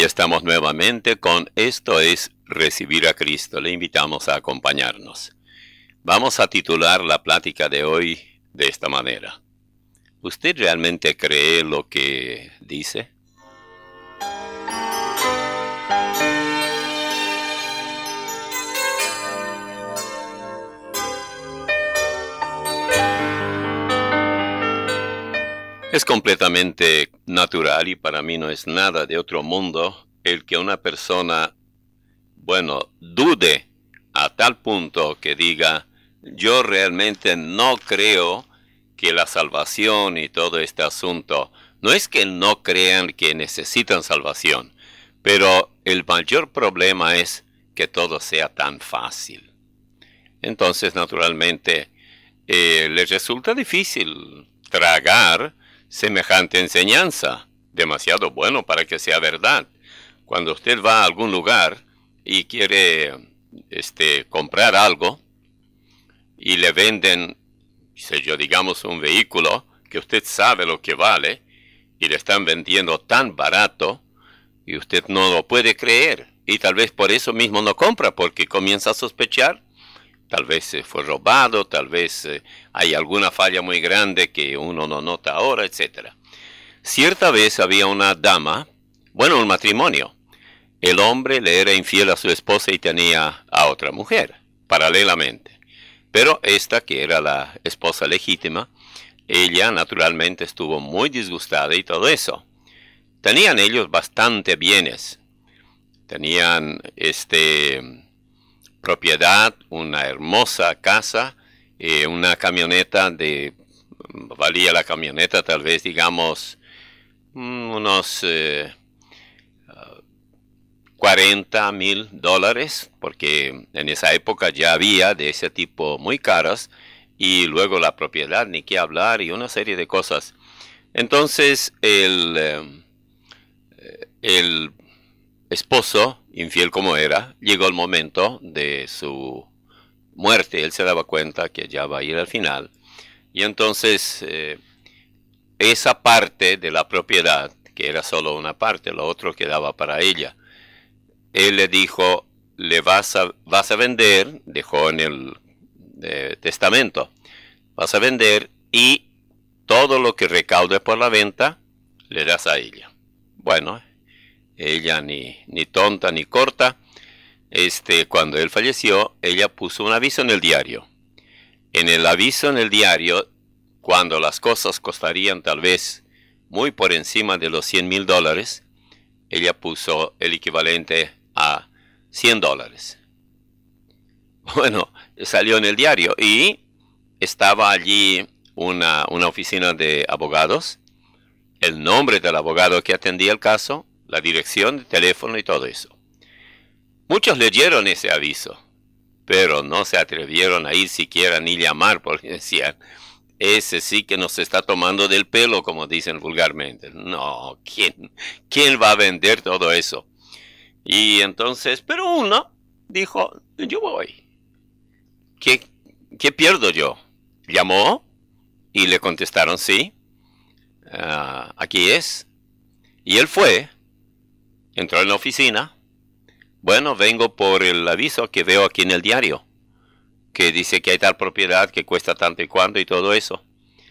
estamos nuevamente con Esto es Recibir a Cristo. Le invitamos a acompañarnos. Vamos a titular la plática de hoy de esta manera. ¿Usted realmente cree lo que dice? Es completamente natural y para mí no es nada de otro mundo el que una persona, dude a tal punto que diga, yo realmente no creo que la salvación y todo este asunto, no es que no crean que necesitan salvación, pero el mayor problema es que todo sea tan fácil. Entonces, naturalmente, les resulta difícil tragar semejante enseñanza, demasiado bueno para que sea verdad. Cuando usted va a algún lugar y quiere comprar algo y le venden, digamos un vehículo que usted sabe lo que vale y le están vendiendo tan barato y usted no lo puede creer y tal vez por eso mismo no compra porque comienza a sospechar. Tal vez fue robado, tal vez hay alguna falla muy grande que uno no nota ahora, etc. Cierta vez había una dama, un matrimonio. El hombre le era infiel a su esposa y tenía a otra mujer, paralelamente. Pero esta, que era la esposa legítima, ella naturalmente estuvo muy disgustada y todo eso. Tenían ellos bastante bienes. Tenían propiedad, una hermosa casa, una camioneta valía la camioneta tal vez digamos unos $40,000, porque en esa época ya había de ese tipo muy caras, y luego la propiedad, ni qué hablar, y una serie de cosas. Entonces el esposo, infiel como era, llegó el momento de su muerte. Él se daba cuenta que ya va a ir al final. Y entonces esa parte de la propiedad, que era solo una parte, lo otro quedaba para ella. Él le dijo, vas a vender, dejó en el testamento, vas a vender y todo lo que recaude por la venta le das a ella. Bueno, ella ni tonta ni corta, cuando él falleció, ella puso un aviso en el diario. En el aviso en el diario, cuando las cosas costarían tal vez muy por encima de los $100,000, ella puso el equivalente a $100. Bueno, salió en el diario y estaba allí una oficina de abogados, el nombre del abogado que atendía el caso, la dirección de teléfono y todo eso. Muchos leyeron ese aviso, pero no se atrevieron a ir siquiera ni llamar porque decían, ese sí que nos está tomando del pelo, como dicen vulgarmente. No, ¿quién va a vender todo eso? Y entonces, pero uno dijo, yo voy. ¿Qué pierdo yo? Llamó y le contestaron, sí, aquí es. Y él fue. Entró en la oficina. Vengo por el aviso que veo aquí en el diario, que dice que hay tal propiedad que cuesta tanto y cuánto y todo eso.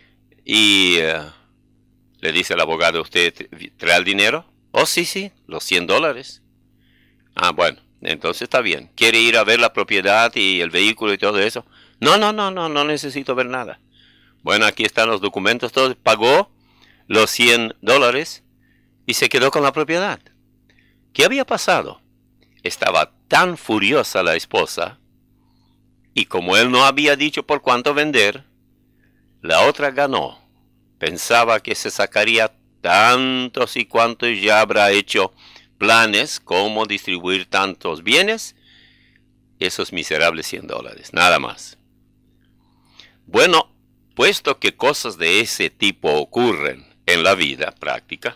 Y le dice el abogado, ¿usted trae el dinero? Oh, sí, los $100. Bueno, entonces está bien. ¿Quiere ir a ver la propiedad y el vehículo y todo eso? No necesito ver nada. Bueno, aquí están los documentos, todo. Pagó los $100 y se quedó con la propiedad. ¿Qué había pasado? Estaba tan furiosa la esposa, y como él no había dicho por cuánto vender, la otra ganó. Pensaba que se sacaría tantos y cuantos y ya habrá hecho planes cómo distribuir tantos bienes, esos miserables $100, nada más. Bueno, puesto que cosas de ese tipo ocurren en la vida práctica,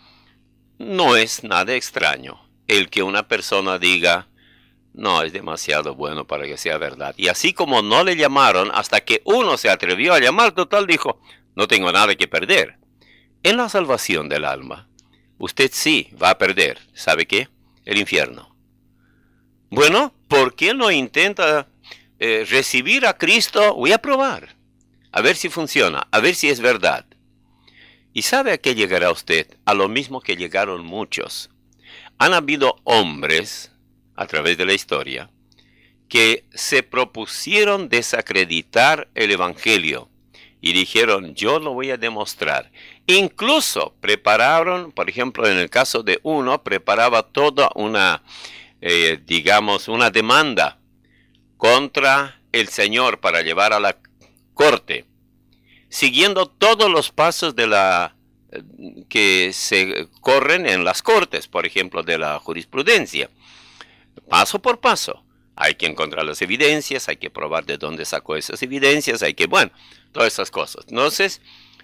no es nada extraño el que una persona diga, no, es demasiado bueno para que sea verdad. Y así como no le llamaron hasta que uno se atrevió a llamar, total dijo, no tengo nada que perder. En la salvación del alma, usted sí va a perder. ¿Sabe qué? El infierno. Bueno, ¿por qué no intenta recibir a Cristo? Voy a probar, a ver si funciona, a ver si es verdad. ¿Y sabe a qué llegará usted? A lo mismo que llegaron muchos. Han habido hombres, a través de la historia, que se propusieron desacreditar el Evangelio y dijeron, yo lo voy a demostrar. Incluso prepararon, por ejemplo, en el caso de uno, preparaba toda una, digamos, una demanda contra el Señor para llevar a la corte, siguiendo todos los pasos de la que se corren en las cortes, por ejemplo, de la jurisprudencia, paso por paso. Hay que encontrar las evidencias, hay que probar de dónde sacó esas evidencias, hay que, bueno, todas esas cosas. Entonces,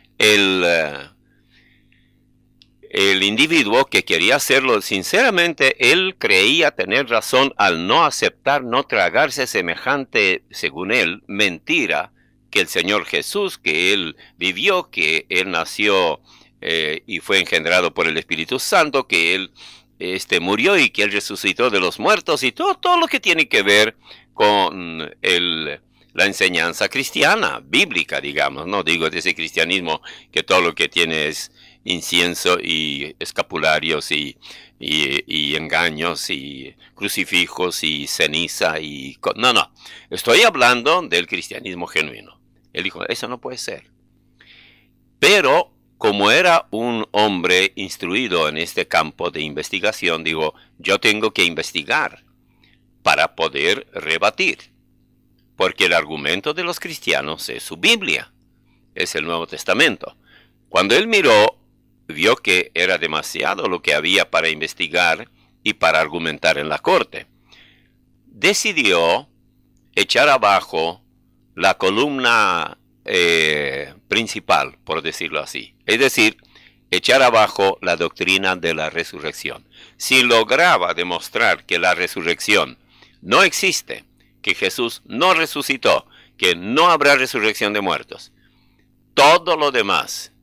el individuo que quería hacerlo, sinceramente, él creía tener razón al no aceptar, no tragarse semejante, según él, mentira, que el Señor Jesús, que él vivió, que él nació y fue engendrado por el Espíritu Santo, que él murió y que él resucitó de los muertos y todo lo que tiene que ver con la enseñanza cristiana, bíblica, digamos, no digo de ese cristianismo que todo lo que tiene es incienso y escapularios y engaños y crucifijos y ceniza y... No, estoy hablando del cristianismo genuino. Él dijo, eso no puede ser. Pero como era un hombre instruido en este campo de investigación, digo, yo tengo que investigar para poder rebatir. Porque el argumento de los cristianos es su Biblia, es el Nuevo Testamento. Cuando él miró, vio que era demasiado lo que había para investigar y para argumentar en la corte. Decidió echar abajo la columna principal, por decirlo así. Es decir, echar abajo la doctrina de la resurrección. Si lograba demostrar que la resurrección no existe, que Jesús no resucitó, que no habrá resurrección de muertos, todo lo demás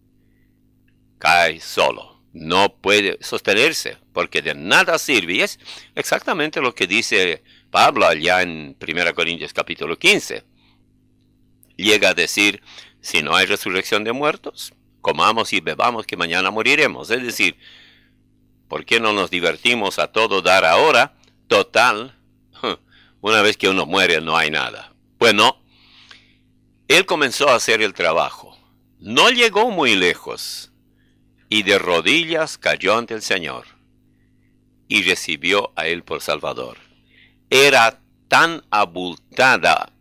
cae solo. No puede sostenerse, porque de nada sirve. Y es exactamente lo que dice Pablo allá en 1 Corintios capítulo 15. Llega a decir, si no hay resurrección de muertos, comamos y bebamos que mañana moriremos. Es decir, ¿por qué no nos divertimos a todo dar ahora? Total, una vez que uno muere no hay nada. Bueno, él comenzó a hacer el trabajo. No llegó muy lejos. Y de rodillas cayó ante el Señor. Y recibió a él por Salvador. Era tan abultada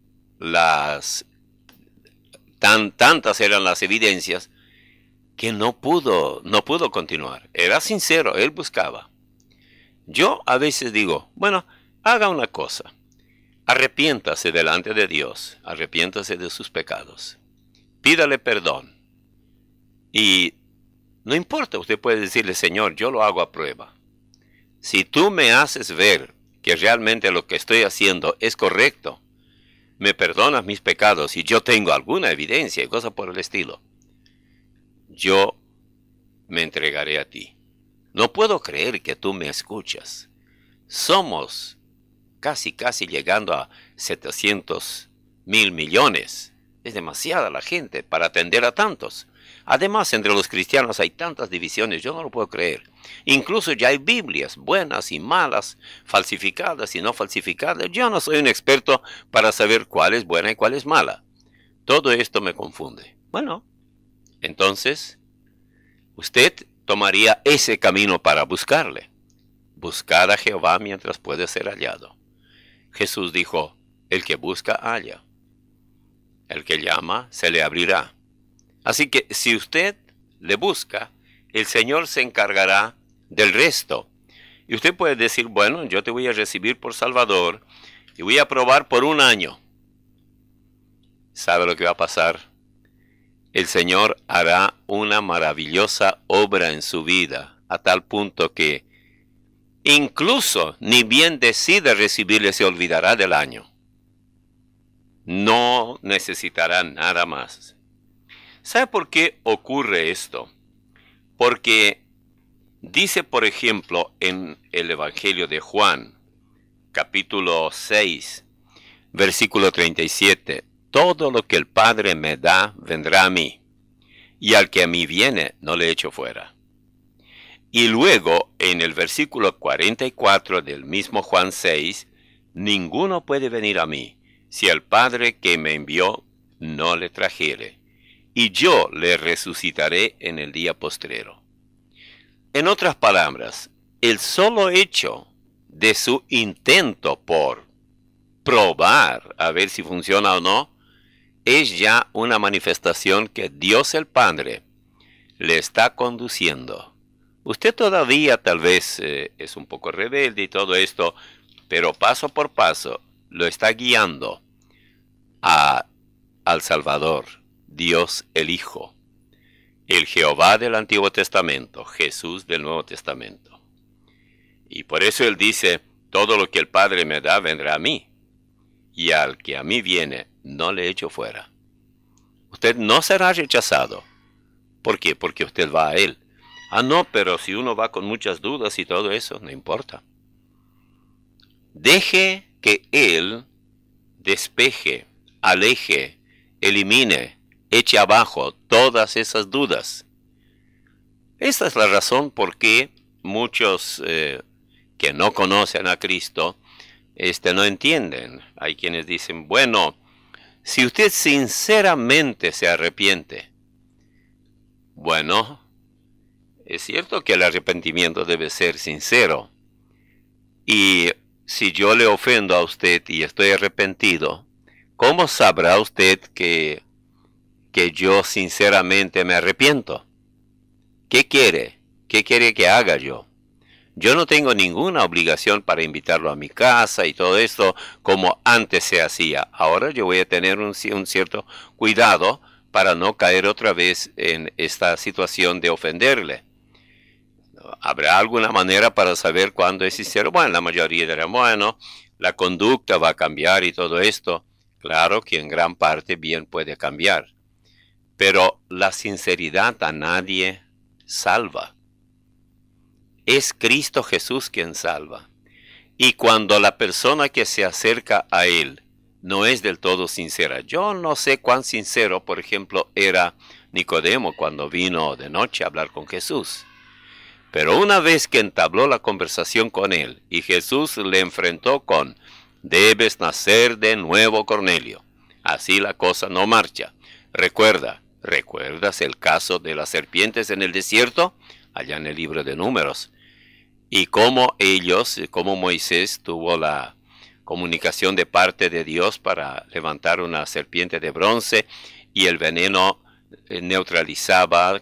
tantas eran las evidencias que no pudo continuar. Era sincero, él buscaba. Yo a veces digo, bueno, haga una cosa. Arrepiéntase delante de Dios, arrepiéntase de sus pecados. Pídale perdón. Y no importa, usted puede decirle, Señor, yo lo hago a prueba. Si tú me haces ver que realmente lo que estoy haciendo es correcto, me perdonas mis pecados y yo tengo alguna evidencia y cosas por el estilo, yo me entregaré a ti. No puedo creer que tú me escuchas. Somos casi llegando a 700,000 millones. Es demasiada la gente para atender a tantos. Además, entre los cristianos hay tantas divisiones, yo no lo puedo creer. Incluso ya hay Biblias buenas y malas, falsificadas y no falsificadas. Yo no soy un experto para saber cuál es buena y cuál es mala. Todo esto me confunde. Bueno, entonces, usted tomaría ese camino para buscarle. Buscad a Jehová mientras puede ser hallado. Jesús dijo, el que busca halla. El que llama se le abrirá. Así que si usted le busca, el Señor se encargará del resto. Y usted puede decir, bueno, yo te voy a recibir por Salvador y voy a probar por 1 año. ¿Sabe lo que va a pasar? El Señor hará una maravillosa obra en su vida, a tal punto que incluso ni bien decida recibirle se olvidará del año. No necesitará nada más. ¿Sabe por qué ocurre esto? Porque Dice, por ejemplo, en el Evangelio de Juan, capítulo 6, versículo 37, todo lo que el Padre me da vendrá a mí, y al que a mí viene no le echo fuera. Y luego, en el versículo 44 del mismo Juan 6, ninguno puede venir a mí, si el Padre que me envió no le trajere, y yo le resucitaré en el día postrero. En otras palabras, el solo hecho de su intento por probar a ver si funciona o no, es ya una manifestación que Dios el Padre le está conduciendo. Usted todavía tal vez es un poco rebelde y todo esto, pero paso por paso lo está guiando al Salvador, Dios el Hijo, el Jehová del Antiguo Testamento, Jesús del Nuevo Testamento. Y por eso él dice, todo lo que el Padre me da vendrá a mí, y al que a mí viene no le echo fuera. Usted no será rechazado. ¿Por qué? Porque usted va a él. Ah, no, pero si uno va con muchas dudas y todo eso, no importa. Deje que él despeje, aleje, elimine, eche abajo todas esas dudas. Esta es la razón por qué muchos que no conocen a Cristo no entienden. Hay quienes dicen, bueno, si usted sinceramente se arrepiente, bueno, es cierto que el arrepentimiento debe ser sincero. Y si yo le ofendo a usted y estoy arrepentido, ¿cómo sabrá usted que yo sinceramente me arrepiento? ¿Qué quiere? ¿Qué quiere que haga yo? Yo no tengo ninguna obligación para invitarlo a mi casa y todo esto como antes se hacía. Ahora yo voy a tener un cierto cuidado para no caer otra vez en esta situación de ofenderle. ¿Habrá alguna manera para saber cuándo es sincero? Bueno, la mayoría dirán, bueno, la conducta va a cambiar y todo esto. Claro que en gran parte bien puede cambiar. Pero la sinceridad a nadie salva. Es Cristo Jesús quien salva. Y cuando la persona que se acerca a Él no es del todo sincera. Yo no sé cuán sincero, por ejemplo, era Nicodemo cuando vino de noche a hablar con Jesús. Pero una vez que entabló la conversación con él y Jesús le enfrentó con, debes nacer de nuevo, Cornelio. Así la cosa no marcha. ¿Recuerdas el caso de las serpientes en el desierto? Allá en el libro de Números. Y cómo Moisés tuvo la comunicación de parte de Dios para levantar una serpiente de bronce y el veneno neutralizaba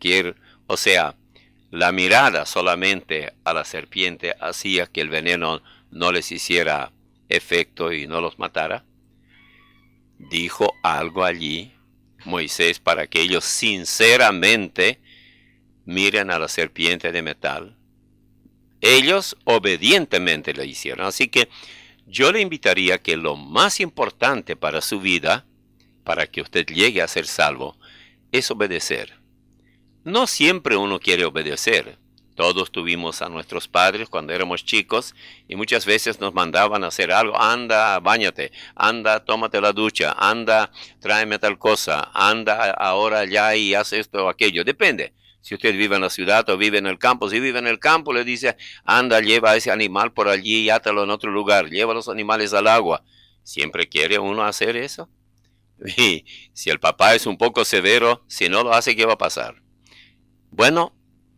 la mirada solamente a la serpiente hacía que el veneno no les hiciera efecto y no los matara. Dijo algo allí Moisés para que ellos sinceramente miren a la serpiente de metal. Ellos obedientemente lo hicieron. Así que yo le invitaría que lo más importante para su vida, para que usted llegue a ser salvo, es obedecer. No siempre uno quiere obedecer. Todos tuvimos a nuestros padres cuando éramos chicos y muchas veces nos mandaban a hacer algo. Anda, báñate. Anda, tómate la ducha. Anda, tráeme tal cosa. Anda ahora ya y haz esto o aquello. Depende. Si usted vive en la ciudad o vive en el campo. Si vive en el campo le dice, anda, lleva a ese animal por allí y átalo en otro lugar. Lleva a los animales al agua. ¿Siempre quiere uno hacer eso? Y si el papá es un poco severo, si no lo hace, ¿qué va a pasar? Bueno,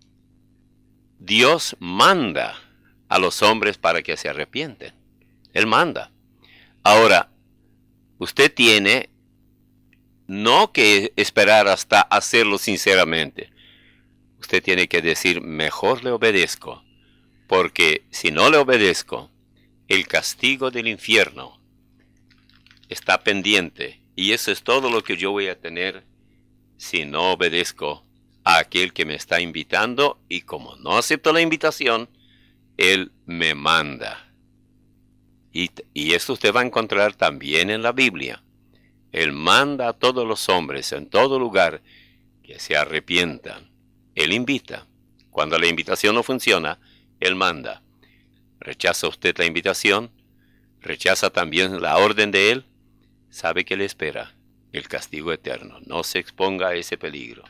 Dios manda a los hombres para que se arrepienten. Él manda. Ahora, usted tiene no que esperar hasta hacerlo sinceramente. Usted tiene que decir, mejor le obedezco, porque si no le obedezco, el castigo del infierno está pendiente, y eso es todo lo que yo voy a tener si no obedezco a aquel que me está invitando, y como no acepto la invitación, él me manda. Y esto usted va a encontrar también en la Biblia. Él manda a todos los hombres en todo lugar que se arrepientan. Él invita. Cuando la invitación no funciona, Él manda. ¿Rechaza usted la invitación? ¿Rechaza también la orden de Él? Sabe que le espera el castigo eterno. No se exponga a ese peligro.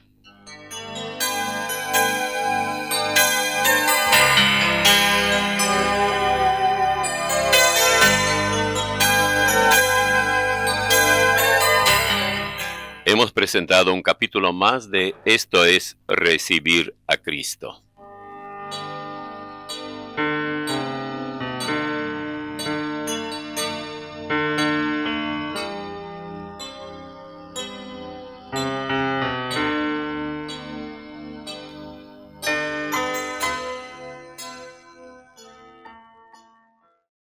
Hemos presentado un capítulo más de Esto es Recibir a Cristo.